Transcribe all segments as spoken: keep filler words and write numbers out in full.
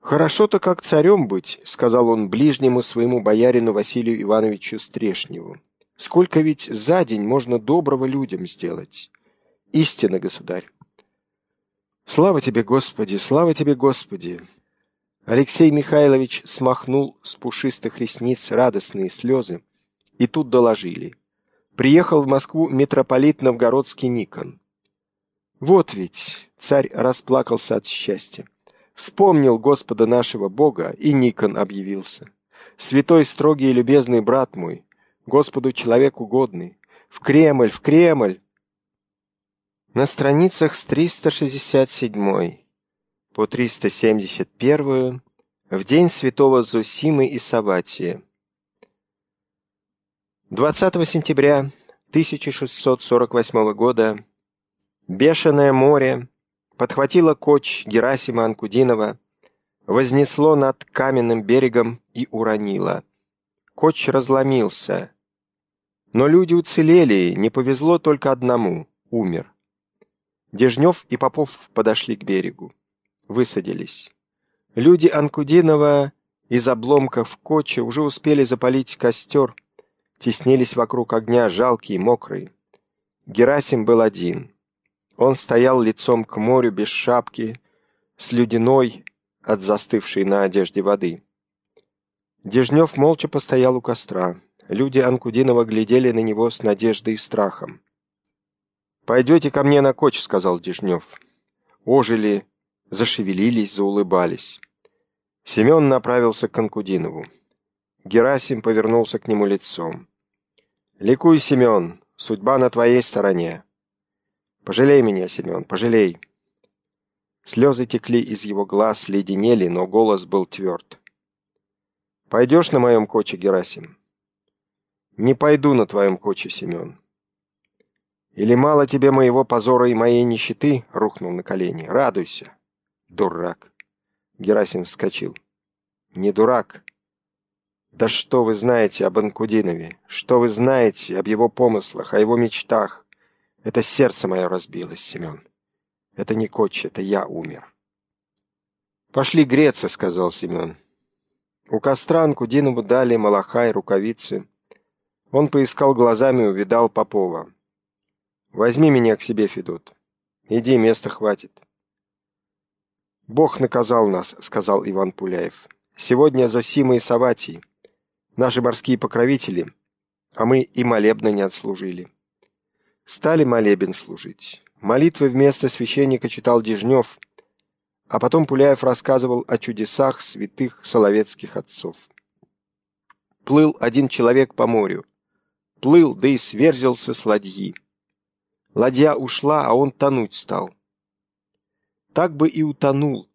«Хорошо-то как царем быть», — сказал он ближнему своему боярину Василию Ивановичу Стрешневу. «Сколько ведь за день можно доброго людям сделать? Истинно, государь». «Слава тебе, Господи, слава тебе, Господи!» Алексей Михайлович смахнул с пушистых ресниц радостные слезы, и тут доложили. Приехал в Москву митрополит Новгородский Никон. Вот ведь царь расплакался от счастья. Вспомнил Господа нашего Бога, и Никон объявился. Святой, строгий и любезный брат мой, Господу человек угодный, в Кремль, в Кремль! На страницах с триста шестьдесят седьмой по триста семьдесят первую в день святого Зосимы и Савватия. двадцатого сентября тысяча шестьсот сорок восьмого года бешеное море подхватило коч Герасима Анкудинова, вознесло над каменным берегом и уронило. Коч разломился. Но люди уцелели, не повезло только одному — умер. Дежнев и Попов подошли к берегу. Высадились. Люди Анкудинова из обломков коча уже успели запалить костер, теснились вокруг огня, жалкие, мокрые. Герасим был один. Он стоял лицом к морю без шапки, с ледяной от застывшей на одежде воды. Дежнев молча постоял у костра. Люди Анкудинова глядели на него с надеждой и страхом. «Пойдете ко мне на коч», — сказал Дежнев. Ожили, зашевелились, заулыбались. Семен направился к Анкудинову. Герасим повернулся к нему лицом. «Ликуй, Семен, судьба на твоей стороне. Пожалей меня, Семен, пожалей». Слезы текли из его глаз, леденели, но голос был тверд. «Пойдешь на моем коче, Герасим?» «Не пойду на твоем коче, Семен». «Или мало тебе моего позора и моей нищеты?» — рухнул на колени. «Радуйся, дурак». Герасим вскочил. «Не дурак. Да что вы знаете об Анкудинове? Что вы знаете об его помыслах, о его мечтах? Это сердце мое разбилось, Семен. Это не коч, это я умер». «Пошли греться», — сказал Семен. У костра Анкудинову дали малахай, рукавицы. Он поискал глазами и увидал Попова. «Возьми меня к себе, Федот. Иди, места хватит». «Бог наказал нас», — сказал Иван Пуляев. «Сегодня Зосима и Савватий, наши морские покровители, а мы и молебна не отслужили». Стали молебен служить. Молитвы вместо священника читал Дежнев, а потом Пуляев рассказывал о чудесах святых соловецких отцов. Плыл один человек по морю. Плыл, да и сверзился с ладьи. Ладья ушла, а он тонуть стал. Так бы и утонул.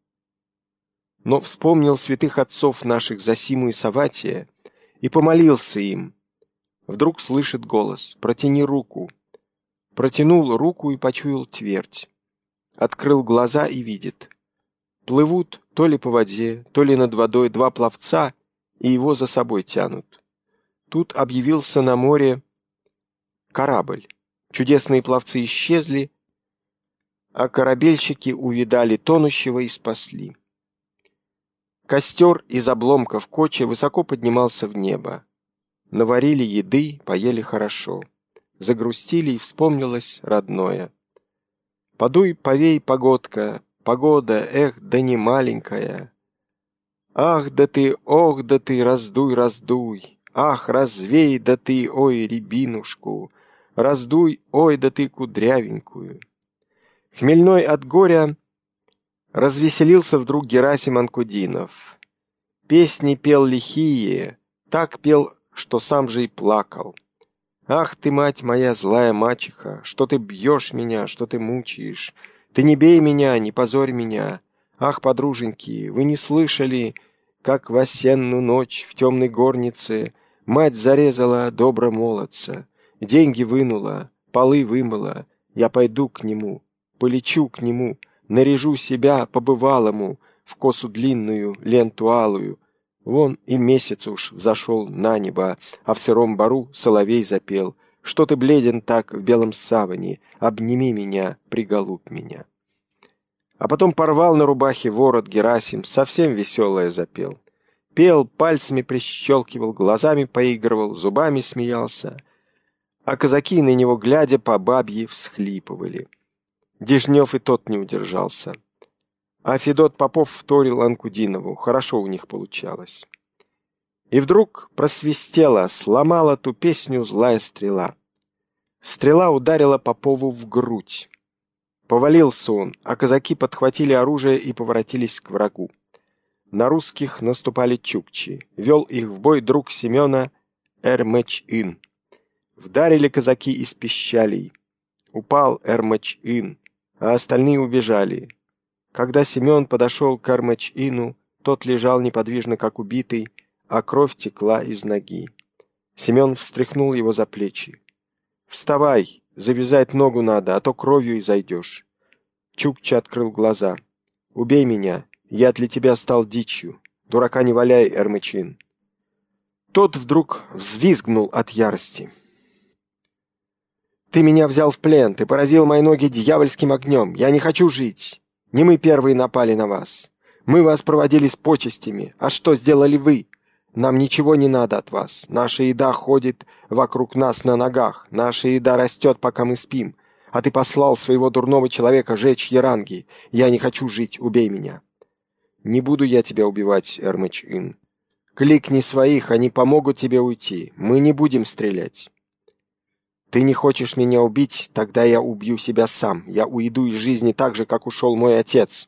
Но вспомнил святых отцов наших Зосиму и Савватия и помолился им. Вдруг слышит голос: «Протяни руку». Протянул руку и почуял твердь. Открыл глаза и видит. Плывут то ли по воде, то ли над водой два пловца, и его за собой тянут. Тут объявился на море корабль. Чудесные пловцы исчезли, а корабельщики увидали тонущего и спасли. Костер из обломков коча высоко поднимался в небо. Наварили еды, поели хорошо. Загрустили, и вспомнилось родное. «Подуй, повей, погодка, погода, эх, да не маленькая. Ах, да ты, ох, да ты, раздуй, раздуй. Ах, развей, да ты, ой, рябинушку. Раздуй, ой, да ты, кудрявенькую». Хмельной от горя развеселился вдруг Герасим Анкудинов. Песни пел лихие, так пел, что сам же и плакал. «Ах ты, мать моя, злая мачеха, что ты бьешь меня, что ты мучаешь? Ты не бей меня, не позорь меня. Ах, подруженьки, вы не слышали, как в осеннюю ночь в темной горнице мать зарезала добра молодца, деньги вынула, полы вымыла, я пойду к нему, полечу к нему, наряжу себя по-бывалому в косу длинную, ленту алую. Вон и месяц уж взошел на небо, а в сыром бару соловей запел. Что ты бледен так в белом саване? Обними меня, приголубь меня». А потом порвал на рубахе ворот Герасим, совсем веселое запел. Пел, пальцами прищелкивал, глазами поигрывал, зубами смеялся. А казаки, на него глядя, по бабье всхлипывали. Дежнев и тот не удержался. А Федот Попов вторил Анкудинову. Хорошо у них получалось. И вдруг просвистела, сломала ту песню злая стрела. Стрела ударила Попову в грудь. Повалился он, а казаки подхватили оружие и поворотились к врагу. На русских наступали чукчи. Вел их в бой друг Семена Эрмэч-ин. Вдарили казаки из пищалей. Упал Эрмэч-ин, а остальные убежали. Когда Семен подошел к Эрмэч-ину, тот лежал неподвижно, как убитый, а кровь текла из ноги. Семен встряхнул его за плечи. «Вставай, завязать ногу надо, а то кровью и зайдешь». Чукча открыл глаза. «Убей меня, я для тебя стал дичью. Дурака не валяй, Эрмэч-ин». Тот вдруг взвизгнул от ярости. «Ты меня взял в плен, ты поразил мои ноги дьявольским огнем. Я не хочу жить. Не мы первые напали на вас. Мы вас проводили с почестями. А что сделали вы? Нам ничего не надо от вас. Наша еда ходит вокруг нас на ногах. Наша еда растет, пока мы спим. А ты послал своего дурного человека жечь яранги. Я не хочу жить, убей меня». «Не буду я тебя убивать, Эрмэч-ин. Кликни своих, они помогут тебе уйти. Мы не будем стрелять». «Ты не хочешь меня убить, тогда я убью себя сам. Я уйду из жизни так же, как ушел мой отец».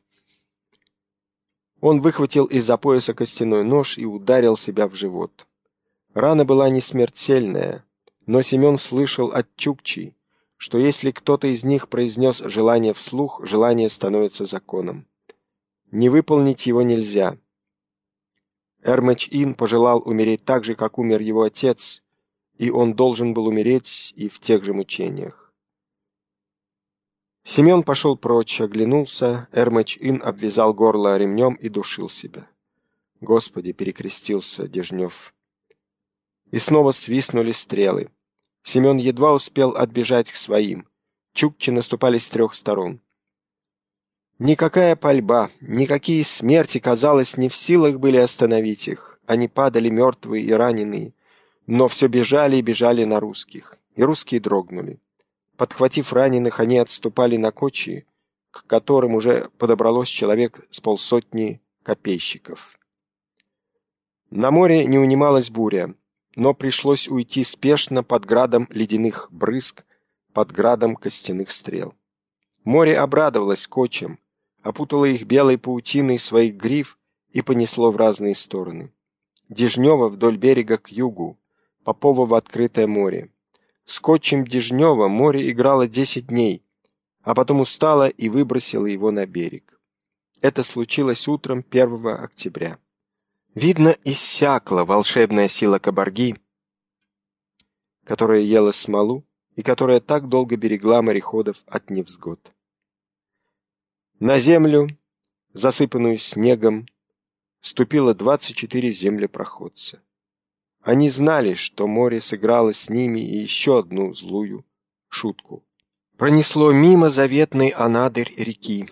Он выхватил из-за пояса костяной нож и ударил себя в живот. Рана была не смертельная, но Семен слышал от чукчей, что если кто-то из них произнес желание вслух, желание становится законом. Не выполнить его нельзя. Эрмэч-ин пожелал умереть так же, как умер его отец, и он должен был умереть и в тех же мучениях. Семен пошел прочь, оглянулся, Эрмэч-ин обвязал горло ремнем и душил себя. «Господи!» — перекрестился Дежнев. И снова свистнули стрелы. Семен едва успел отбежать к своим. Чукчи наступали с трех сторон. Никакая пальба, никакие смерти, казалось, не в силах были остановить их. Они падали мертвые и раненые, но все бежали и бежали на русских, и русские дрогнули. Подхватив раненых, они отступали на кочи, к которым уже подобралось человек с полсотни копейщиков. На море не унималась буря, но пришлось уйти спешно под градом ледяных брызг, под градом костяных стрел. Море обрадовалось кочам, опутало их белой паутиной своих гриф и понесло в разные стороны. Дежнева вдоль берега к югу, Попова в открытое море. С кочем Дежнева море играло десять дней, а потом устало и выбросило его на берег. Это случилось утром первого октября. Видно, иссякла волшебная сила кабарги, которая ела смолу и которая так долго берегла мореходов от невзгод. На землю, засыпанную снегом, ступило двадцать четыре землепроходца. Они знали, что море сыграло с ними и еще одну злую шутку. Пронесло мимо заветной Анадырь реки.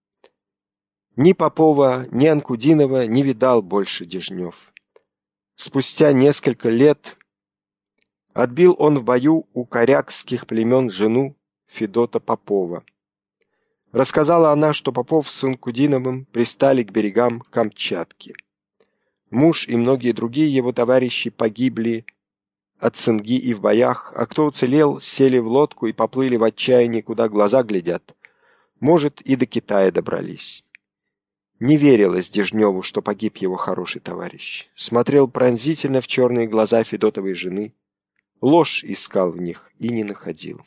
Ни Попова, ни Анкудинова не видал больше Дежнев. Спустя несколько лет отбил он в бою у корякских племен жену Федота Попова. Рассказала она, что Попов с Анкудиновым пристали к берегам Камчатки. Муж и многие другие его товарищи погибли от цинги и в боях, а кто уцелел, сели в лодку и поплыли в отчаянии, куда глаза глядят. Может, и до Китая добрались. Не верилось Дежневу, что погиб его хороший товарищ. Смотрел пронзительно в черные глаза Федотовой жены. Ложь искал в них и не находил.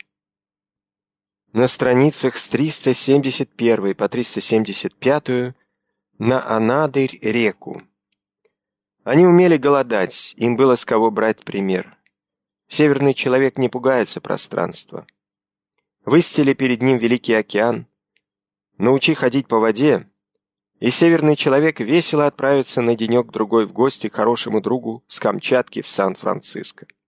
На страницах с триста семьдесят первой по триста семьдесят пятую на Анадырь реку. Они умели голодать, им было с кого брать пример. Северный человек не пугается пространства. Выстели перед ним великий океан, научи ходить по воде, и северный человек весело отправится на денек-другой в гости к хорошему другу с Камчатки в Сан-Франциско.